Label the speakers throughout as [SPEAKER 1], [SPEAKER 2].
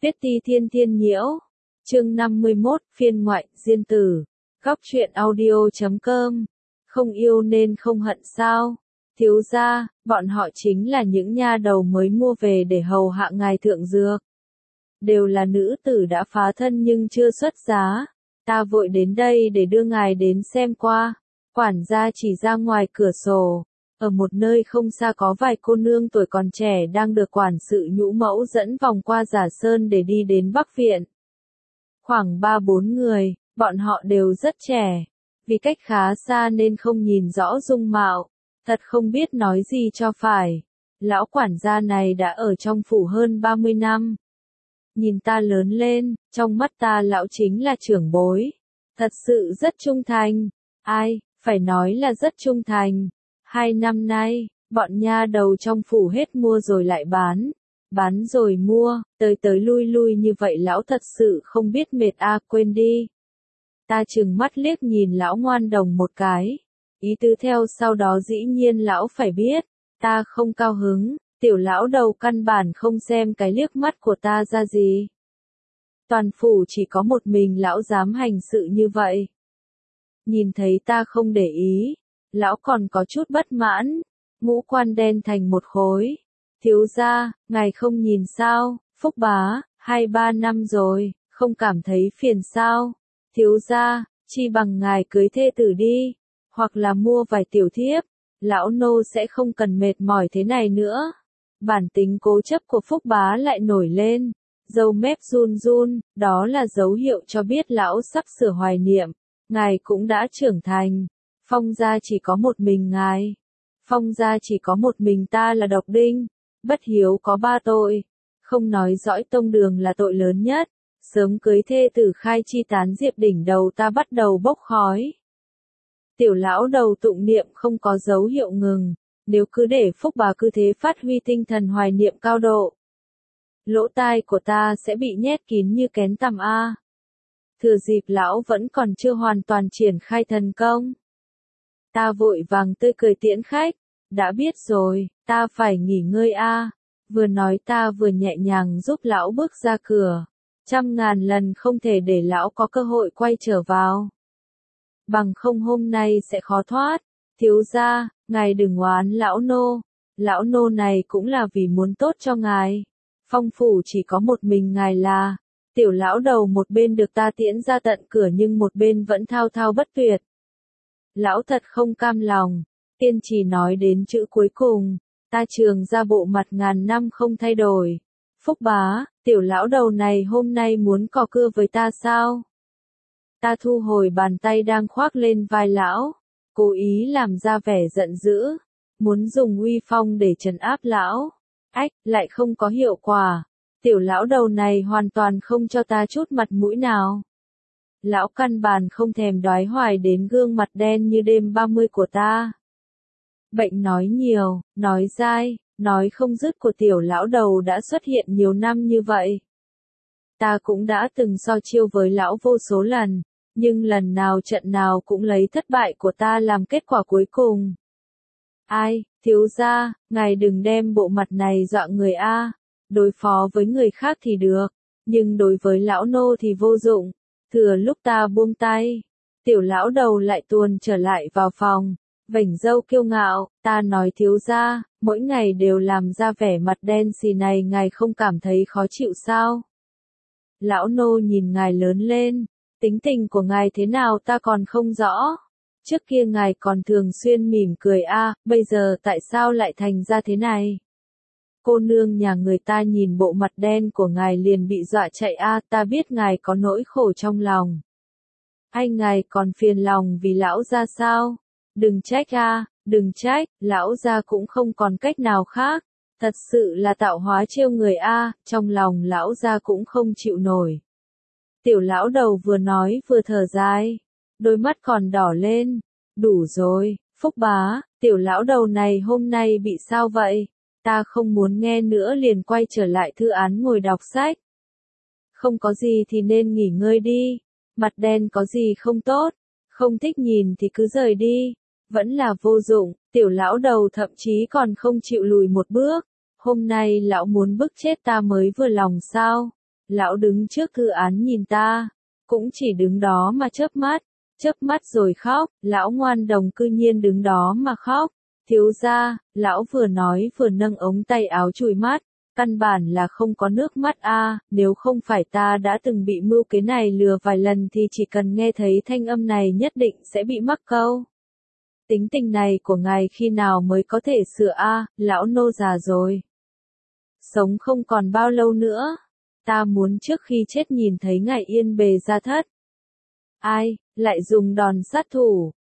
[SPEAKER 1] Viết ti thiên thiên nhiễu. Chương 51, phiên ngoại, diên tử. Góc truyện audio.com. Không yêu nên không hận sao? Thiếu gia, bọn họ chính là những nha đầu mới mua về để hầu hạ ngài thượng dược. Đều là nữ tử đã phá thân nhưng chưa xuất giá. Ta vội đến đây để đưa ngài đến xem qua. Quản gia chỉ ra ngoài cửa sổ. Ở một nơi không xa có vài cô nương tuổi còn trẻ đang được quản sự nhũ mẫu dẫn vòng qua Giả Sơn để đi đến Bắc Viện. Khoảng 3-4 người, bọn họ đều rất trẻ. Vì cách khá xa nên không nhìn rõ dung mạo. Thật không biết nói gì cho phải. Lão quản gia này đã ở trong phủ hơn 30 năm. Nhìn ta lớn lên, trong mắt ta lão chính là trưởng bối. Thật sự rất trung thành. Ai, phải nói là rất trung thành. 2 năm nay, bọn nha đầu trong phủ hết mua rồi lại bán rồi mua, tới lui lui như vậy lão thật sự không biết mệt quên đi. Ta trừng mắt liếc nhìn lão ngoan đồng một cái. Ý tứ theo sau đó dĩ nhiên lão phải biết, ta không cao hứng, tiểu lão đầu căn bản không xem cái liếc mắt của ta ra gì. Toàn phủ chỉ có một mình lão dám hành sự như vậy. Nhìn thấy ta không để ý, lão còn có chút bất mãn, ngũ quan đen thành một khối. Thiếu gia, ngài không nhìn sao, Phúc bá, 2-3 năm rồi, không cảm thấy phiền sao? Thiếu gia, chi bằng ngài cưới thê tử đi, hoặc là mua vài tiểu thiếp, lão nô sẽ không cần mệt mỏi thế này nữa. Bản tính cố chấp của Phúc bá lại nổi lên, râu mép run run, đó là dấu hiệu cho biết lão sắp sửa hoài niệm. Ngài cũng đã trưởng thành, Phong gia chỉ có một mình ngài. Phong gia chỉ có một mình ta là độc đinh. Bất hiếu có 3 tội. Không nói dõi tông đường là tội lớn nhất. Sớm cưới thê tử khai chi tán diệp đỉnh đầu ta bắt đầu bốc khói. Tiểu lão đầu tụng niệm không có dấu hiệu ngừng. Nếu cứ để Phúc bà cứ thế phát huy tinh thần hoài niệm cao độ, lỗ tai của ta sẽ bị nhét kín như kén tằm a. Thừa dịp lão vẫn còn chưa hoàn toàn triển khai thần công, ta vội vàng tươi cười tiễn khách. Đã biết rồi, ta phải nghỉ ngơi a. Vừa nói ta vừa nhẹ nhàng giúp lão bước ra cửa. 100.000 lần không thể để lão có cơ hội quay trở vào. Bằng không hôm nay sẽ khó thoát. Thiếu gia, ngài đừng oán lão nô. Lão nô này cũng là vì muốn tốt cho ngài. Phong phủ chỉ có một mình ngài là. Tiểu lão đầu một bên được ta tiễn ra tận cửa nhưng một bên vẫn thao thao bất tuyệt. Lão thật không cam lòng. Tiên chỉ nói đến chữ cuối cùng, ta trường ra bộ mặt ngàn năm không thay đổi. Phúc bá, tiểu lão đầu này hôm nay muốn cò cưa với ta sao? Ta thu hồi bàn tay đang khoác lên vai lão, cố ý làm ra vẻ giận dữ, muốn dùng uy phong để trấn áp lão. Ách, lại không có hiệu quả. Tiểu lão đầu này hoàn toàn không cho ta chút mặt mũi nào. Lão căn bản không thèm đoái hoài đến gương mặt đen như đêm 30 của ta. Bệnh nói nhiều, nói dai, nói không dứt của tiểu lão đầu đã xuất hiện nhiều năm như vậy. Ta cũng đã từng so chiêu với lão vô số lần, nhưng lần nào trận nào cũng lấy thất bại của ta làm kết quả cuối cùng. Ai, thiếu gia, ngài đừng đem bộ mặt này dọa người a. Đối phó với người khác thì được, nhưng đối với lão nô thì vô dụng. Thừa lúc ta buông tay, tiểu lão đầu lại tuồn trở lại vào phòng. Vểnh râu kiêu ngạo, ta nói thiếu gia, mỗi ngày đều làm ra vẻ mặt đen xì này ngài không cảm thấy khó chịu sao? Lão nô nhìn ngài lớn lên, tính tình của ngài thế nào ta còn không rõ. Trước kia ngài còn thường xuyên mỉm cười bây giờ tại sao lại thành ra thế này? Cô nương nhà người ta nhìn bộ mặt đen của ngài liền bị dọa chạy ta biết ngài có nỗi khổ trong lòng. Hay ngài còn phiền lòng vì lão gia sao? Đừng trách đừng trách, lão gia cũng không còn cách nào khác. Thật sự là tạo hóa trêu người trong lòng lão gia cũng không chịu nổi. Tiểu lão đầu vừa nói vừa thở dài, đôi mắt còn đỏ lên. Đủ rồi, Phúc bá, tiểu lão đầu này hôm nay bị sao vậy? Ta không muốn nghe nữa liền quay trở lại thư án ngồi đọc sách. Không có gì thì nên nghỉ ngơi đi, mặt đen có gì không tốt, không thích nhìn thì cứ rời đi. Vẫn là vô dụng, tiểu lão đầu thậm chí còn không chịu lùi một bước. Hôm nay lão muốn bức chết ta mới vừa lòng sao? lão đứng trước thư án nhìn ta, cũng chỉ đứng đó mà chớp mắt rồi khóc, lão ngoan đồng cư nhiên đứng đó mà khóc. Thiếu gia, lão vừa nói vừa nâng ống tay áo chùi mắt, căn bản là không có nước mắt a, nếu không phải ta đã từng bị mưu kế này lừa vài lần thì chỉ cần nghe thấy thanh âm này nhất định sẽ bị mắc câu. Tính tình này của ngài khi nào mới có thể sửa a, lão nô già rồi. Sống không còn bao lâu nữa, ta muốn trước khi chết nhìn thấy ngài yên bề gia thất. Ai, lại dùng đòn sát thủ,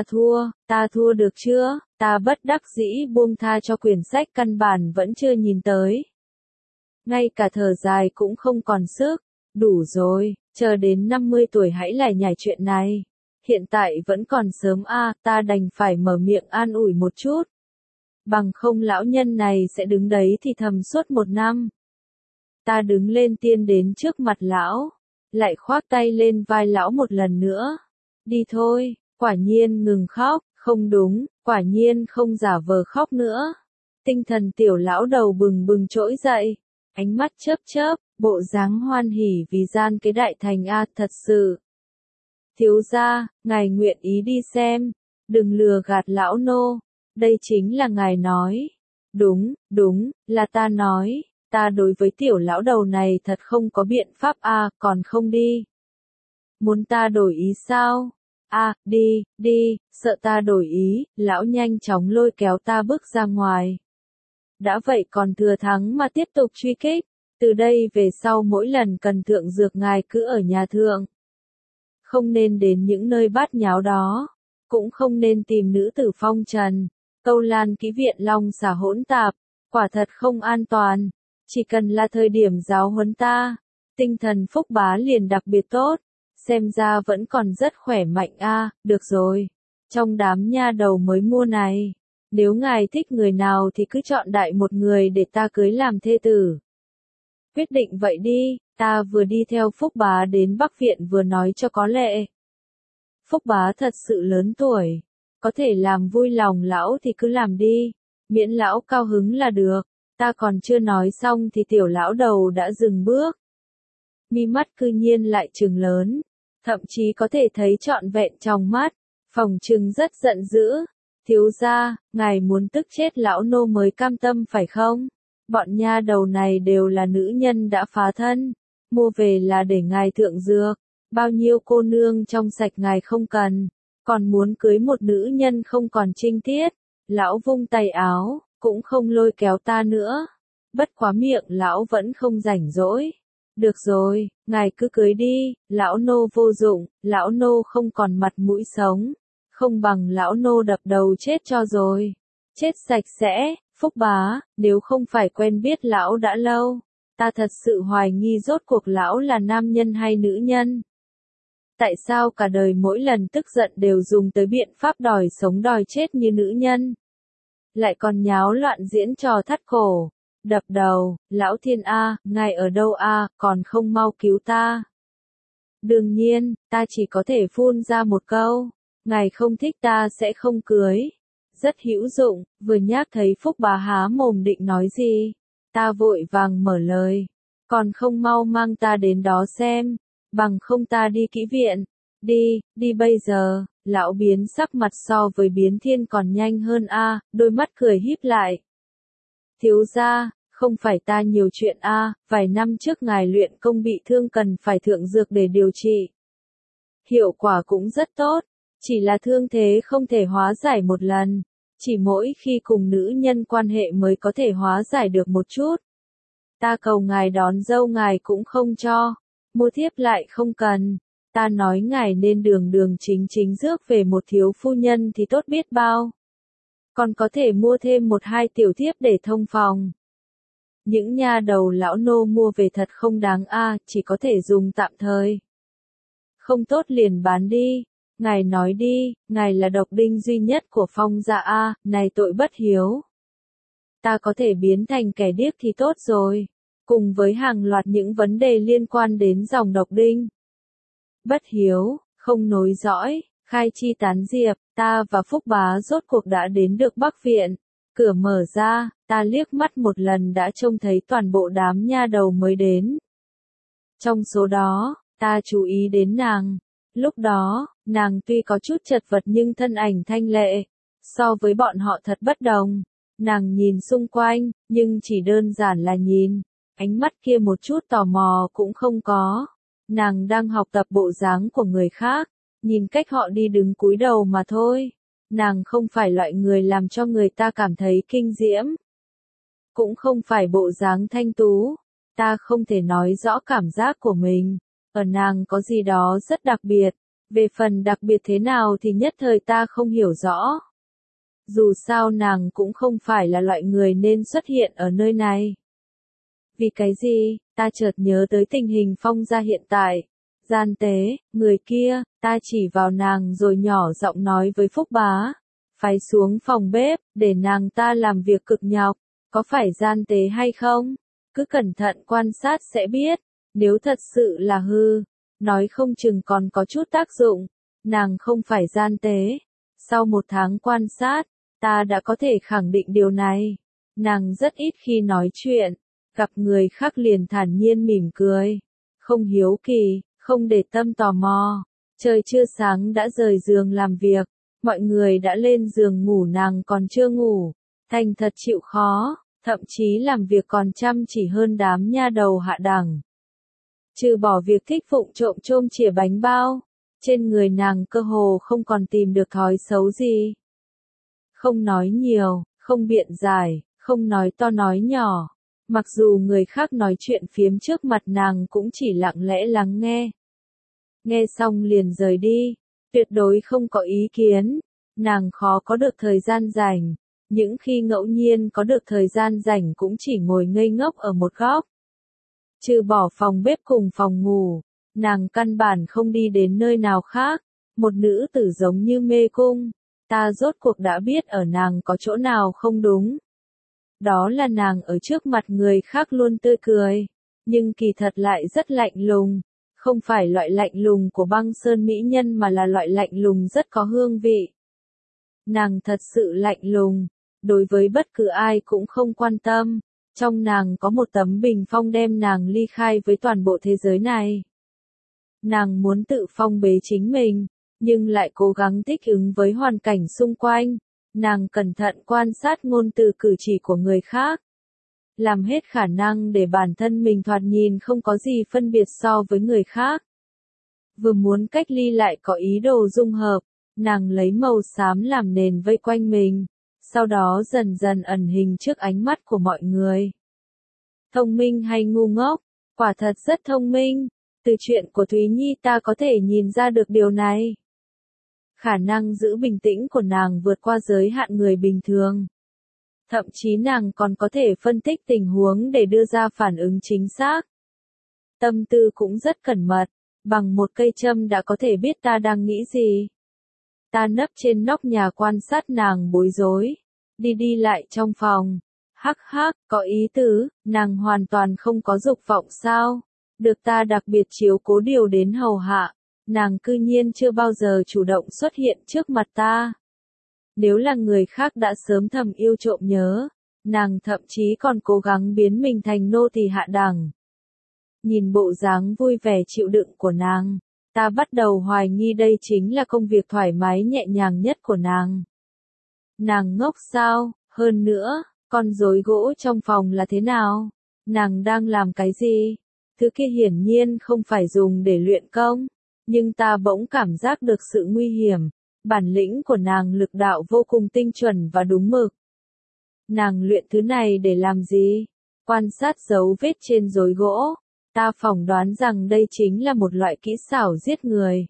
[SPEAKER 1] ta thua được chưa, ta bất đắc dĩ buông tha cho quyển sách căn bản vẫn chưa nhìn tới. Ngay cả thở dài cũng không còn sức, đủ rồi, chờ đến 50 tuổi hãy lại nhảy chuyện này. Hiện tại vẫn còn sớm a, ta đành phải mở miệng an ủi một chút. Bằng không lão nhân này sẽ đứng đấy thì thầm suốt 1 năm. Ta đứng lên tiên đến trước mặt lão, lại khoác tay lên vai lão một lần nữa. Đi thôi, quả nhiên ngừng khóc, không đúng, quả nhiên không giả vờ khóc nữa. Tinh thần tiểu lão đầu bừng bừng trỗi dậy, ánh mắt chớp chớp, bộ dáng hoan hỉ vì gian cái đại thành a, thật sự. Thiếu gia, ngài nguyện ý đi xem, đừng lừa gạt lão nô, đây chính là ngài nói. Đúng, là ta nói, ta đối với tiểu lão đầu này thật không có biện pháp a, còn không đi. Muốn ta đổi ý sao? A, đi, sợ ta đổi ý, lão nhanh chóng lôi kéo ta bước ra ngoài. Đã vậy còn thừa thắng mà tiếp tục truy kích, từ đây về sau mỗi lần cần thượng dược ngài cứ ở nhà thượng. Không nên đến những nơi bát nháo đó, cũng không nên tìm nữ tử phong trần, câu lan ký viện long xả hỗn tạp, quả thật không an toàn, chỉ cần là thời điểm giáo huấn ta, tinh thần Phúc Bá liền đặc biệt tốt, xem ra vẫn còn rất khỏe mạnh a, được rồi, trong đám nha đầu mới mua này, nếu ngài thích người nào thì cứ chọn đại một người để ta cưới làm thê tử. Quyết định vậy đi, ta vừa đi theo Phúc Bá đến Bắc Viện vừa nói cho có lệ. Phúc Bá thật sự lớn tuổi, có thể làm vui lòng lão thì cứ làm đi, miễn lão cao hứng là được, ta còn chưa nói xong thì tiểu lão đầu đã dừng bước. Mi mắt cư nhiên lại trừng lớn, thậm chí có thể thấy trọn vẹn trong mắt, phỏng chừng rất giận dữ. Thiếu gia, ngài muốn tức chết lão nô mới cam tâm phải không? Bọn nha đầu này đều là nữ nhân đã phá thân, mua về là để ngài thượng dược, bao nhiêu cô nương trong sạch ngài không cần, còn muốn cưới một nữ nhân không còn trinh tiết. Lão vung tay áo, cũng không lôi kéo ta nữa. Bất quá miệng lão vẫn không rảnh rỗi. Được rồi, ngài cứ cưới đi, lão nô vô dụng, lão nô không còn mặt mũi sống. Không bằng lão nô đập đầu chết cho rồi. Chết sạch sẽ, Phúc Bá, nếu không phải quen biết lão đã lâu, ta thật sự hoài nghi rốt cuộc lão là nam nhân hay nữ nhân. Tại sao cả đời mỗi lần tức giận đều dùng tới biện pháp đòi sống đòi chết như nữ nhân? Lại còn nháo loạn diễn trò thắt cổ, đập đầu, lão thiên a, ngài ở đâu a, còn không mau cứu ta. Đương nhiên, ta chỉ có thể phun ra một câu, ngài không thích ta sẽ không cưới. Rất hữu dụng, vừa nhắc thấy Phúc Bá há mồm định nói gì, ta vội vàng mở lời, còn không mau mang ta đến đó xem, bằng không ta đi kỹ viện. Đi bây giờ. Lão biến sắc mặt so với biến thiên còn nhanh hơn a, đôi mắt cười híp lại. Thiếu gia, không phải ta nhiều chuyện a, vài năm trước ngài luyện công bị thương cần phải thượng dược để điều trị. Hiệu quả cũng rất tốt, chỉ là thương thế không thể hóa giải một lần, chỉ mỗi khi cùng nữ nhân quan hệ mới có thể hóa giải được một chút. Ta cầu ngài đón dâu ngài cũng không cho, mua thiếp lại không cần. Ta nói ngài nên đường chính rước về một thiếu phu nhân thì tốt biết bao. Còn có thể mua thêm 1-2 tiểu thiếp để thông phòng. Những nha đầu lão nô mua về thật không đáng a, chỉ có thể dùng tạm thời. Không tốt liền bán đi. Ngài nói đi, ngài là độc đinh duy nhất của Phong gia a, này tội bất hiếu. Ta có thể biến thành kẻ điếc thì tốt rồi. Cùng với hàng loạt những vấn đề liên quan đến dòng độc đinh. Bất hiếu, không nối dõi, khai chi tán diệp, ta và Phúc Bá rốt cuộc đã đến được Bắc Viện. Cửa mở ra, ta liếc mắt một lần đã trông thấy toàn bộ đám nha đầu mới đến. Trong số đó, ta chú ý đến nàng. Lúc đó, nàng tuy có chút chật vật nhưng thân ảnh thanh lệ. So với bọn họ thật bất đồng. Nàng nhìn xung quanh, nhưng chỉ đơn giản là nhìn. Ánh mắt kia một chút tò mò cũng không có. Nàng đang học tập bộ dáng của người khác. Nhìn cách họ đi đứng cúi đầu mà thôi. Nàng không phải loại người làm cho người ta cảm thấy kinh diễm. Cũng không phải bộ dáng thanh tú. Ta không thể nói rõ cảm giác của mình. Ở nàng có gì đó rất đặc biệt. Về phần đặc biệt thế nào thì nhất thời ta không hiểu rõ. Dù sao nàng cũng không phải là loại người nên xuất hiện ở nơi này. Vì cái gì, ta chợt nhớ tới tình hình Phong gia hiện tại. Gian tế, người kia, ta chỉ vào nàng rồi nhỏ giọng nói với Phúc Bá. Phái xuống phòng bếp, để nàng ta làm việc cực nhọc. Có phải gian tế hay không? Cứ cẩn thận quan sát sẽ biết. Nếu thật sự là hư, nói không chừng còn có chút tác dụng. Nàng không phải gian tế. Sau 1 tháng quan sát, ta đã có thể khẳng định điều này. Nàng rất ít khi nói chuyện. Gặp người khác liền thản nhiên mỉm cười. Không hiếu kỳ, không để tâm tò mò. Trời chưa sáng đã rời giường làm việc. Mọi người đã lên giường ngủ nàng còn chưa ngủ. Thành thật chịu khó, thậm chí làm việc còn chăm chỉ hơn đám nha đầu hạ đẳng. Trừ bỏ việc thích phụng trộm chôm chìa bánh bao, trên người nàng cơ hồ không còn tìm được thói xấu gì. Không nói nhiều, không biện giải, không nói to nói nhỏ. Mặc dù người khác nói chuyện phiếm trước mặt nàng cũng chỉ lặng lẽ lắng nghe. Nghe xong liền rời đi, tuyệt đối không có ý kiến. Nàng khó có được thời gian rảnh, những khi ngẫu nhiên có được thời gian rảnh cũng chỉ ngồi ngây ngốc ở một góc. Trừ bỏ phòng bếp cùng phòng ngủ, nàng căn bản không đi đến nơi nào khác. Một nữ tử giống như mê cung, ta rốt cuộc đã biết ở nàng có chỗ nào không đúng. Đó là nàng ở trước mặt người khác luôn tươi cười, nhưng kỳ thật lại rất lạnh lùng. Không phải loại lạnh lùng của băng sơn mỹ nhân mà là loại lạnh lùng rất có hương vị. Nàng thật sự lạnh lùng, đối với bất cứ ai cũng không quan tâm. Trong nàng có một tấm bình phong đem nàng ly khai với toàn bộ thế giới này. Nàng muốn tự phong bế chính mình, nhưng lại cố gắng thích ứng với hoàn cảnh xung quanh. Nàng cẩn thận quan sát ngôn từ cử chỉ của người khác. Làm hết khả năng để bản thân mình thoạt nhìn không có gì phân biệt so với người khác. Vừa muốn cách ly lại có ý đồ dung hợp, nàng lấy màu xám làm nền vây quanh mình, sau đó dần dần ẩn hình trước ánh mắt của mọi người. Thông minh hay ngu ngốc? Quả thật rất thông minh. Từ chuyện của Thúy Nhi ta có thể nhìn ra được điều này. Khả năng giữ bình tĩnh của nàng vượt qua giới hạn người bình thường. Thậm chí nàng còn có thể phân tích tình huống để đưa ra phản ứng chính xác. Tâm tư cũng rất cẩn mật, bằng một cây châm đã có thể biết ta đang nghĩ gì. Ta nấp trên nóc nhà quan sát nàng bối rối, đi đi lại trong phòng. Hắc hắc, có ý tứ, nàng hoàn toàn không có dục vọng sao? Được ta đặc biệt chiếu cố điều đến hầu hạ, nàng cư nhiên chưa bao giờ chủ động xuất hiện trước mặt ta. Nếu là người khác đã sớm thầm yêu trộm nhớ, nàng thậm chí còn cố gắng biến mình thành nô tỳ hạ đẳng. Nhìn bộ dáng vui vẻ chịu đựng của nàng, ta bắt đầu hoài nghi đây chính là công việc thoải mái nhẹ nhàng nhất của nàng. Nàng ngốc sao? Hơn nữa, con rối gỗ trong phòng là thế nào? Nàng đang làm cái gì? Thứ kia hiển nhiên không phải dùng để luyện công, nhưng ta bỗng cảm giác được sự nguy hiểm. Bản lĩnh của nàng lực đạo vô cùng tinh chuẩn và đúng mực. Nàng luyện thứ này để làm gì? Quan sát dấu vết trên rối gỗ, ta phỏng đoán rằng đây chính là một loại kỹ xảo giết người.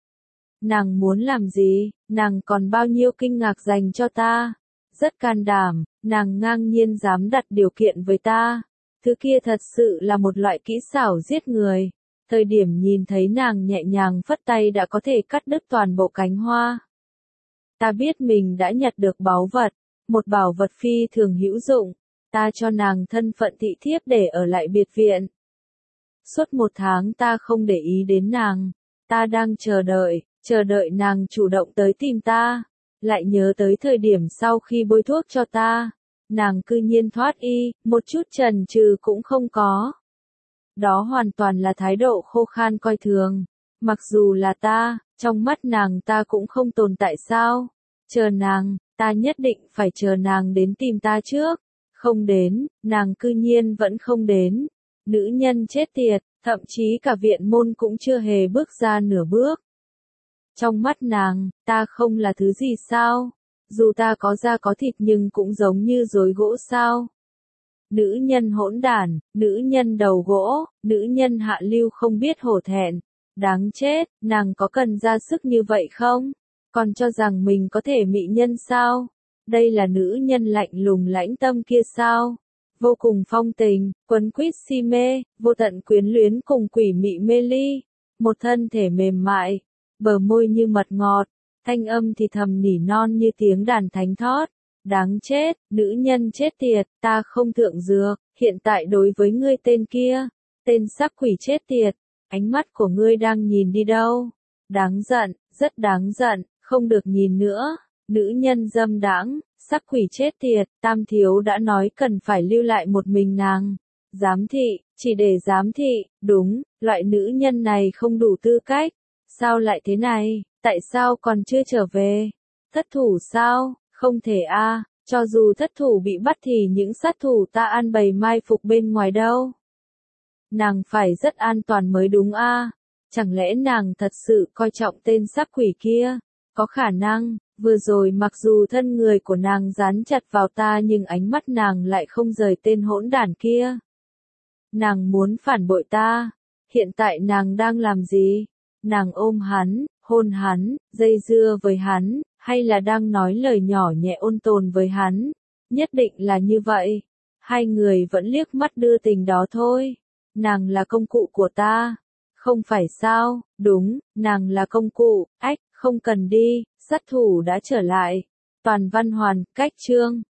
[SPEAKER 1] Nàng muốn làm gì? Nàng còn bao nhiêu kinh ngạc dành cho ta? Rất can đảm, nàng ngang nhiên dám đặt điều kiện với ta. Thứ kia thật sự là một loại kỹ xảo giết người. Thời điểm nhìn thấy nàng nhẹ nhàng phất tay đã có thể cắt đứt toàn bộ cánh hoa. Ta biết mình đã nhặt được báu vật, một bảo vật phi thường hữu dụng. Ta cho nàng thân phận thị thiếp để ở lại biệt viện. Suốt 1 tháng ta không để ý đến nàng. Ta đang chờ đợi nàng chủ động tới tìm ta. Lại nhớ tới thời điểm sau khi bôi thuốc cho ta. Nàng cư nhiên thoát y, một chút chần chừ cũng không có. Đó hoàn toàn là thái độ khô khan coi thường. Mặc dù là ta, trong mắt nàng ta cũng không tồn tại sao? Chờ nàng, ta nhất định phải chờ nàng đến tìm ta trước. Không đến, nàng cư nhiên vẫn không đến. Nữ nhân chết tiệt, thậm chí cả viện môn cũng chưa hề bước ra nửa bước. Trong mắt nàng, ta không là thứ gì sao? Dù ta có da có thịt nhưng cũng giống như rối gỗ sao? Nữ nhân hỗn đản, nữ nhân đầu gỗ, nữ nhân hạ lưu không biết hổ thẹn. Đáng chết, nàng có cần ra sức như vậy không? Còn cho rằng mình có thể mị nhân sao? Đây là nữ nhân lạnh lùng lãnh tâm kia sao? Vô cùng phong tình, quấn quýt si mê, vô tận quyến luyến cùng quỷ mị mê ly. Một thân thể mềm mại, bờ môi như mật ngọt, thanh âm thì thầm nỉ non như tiếng đàn thánh thót. Đáng chết, nữ nhân chết tiệt, ta không thượng dược, hiện tại đối với ngươi tên kia, tên sắc quỷ chết tiệt, ánh mắt của ngươi đang nhìn đi đâu? Đáng giận, rất đáng giận, không được nhìn nữa, nữ nhân dâm đãng, sắc quỷ chết tiệt, Tam thiếu đã nói cần phải lưu lại một mình nàng. Giám thị, chỉ để giám thị, đúng, loại nữ nhân này không đủ tư cách. Sao lại thế này, tại sao còn chưa trở về? Thất thủ sao? Không thể a, cho dù thất thủ bị bắt thì những sát thủ ta an bày mai phục bên ngoài đâu. Nàng phải rất an toàn mới đúng a. Chẳng lẽ nàng thật sự coi trọng tên sắc quỷ kia? Có khả năng, vừa rồi mặc dù thân người của nàng dán chặt vào ta nhưng ánh mắt nàng lại không rời tên hỗn đản kia. Nàng muốn phản bội ta. Hiện tại nàng đang làm gì? Nàng ôm hắn, hôn hắn, dây dưa với hắn, hay là đang nói lời nhỏ nhẹ ôn tồn với hắn? Nhất định là như vậy. Hai người vẫn liếc mắt đưa tình đó thôi. Nàng là công cụ của ta. Không phải sao? Đúng, nàng là công cụ. Ách, không cần đi, sát thủ đã trở lại. Toàn văn hoàn, cách chương.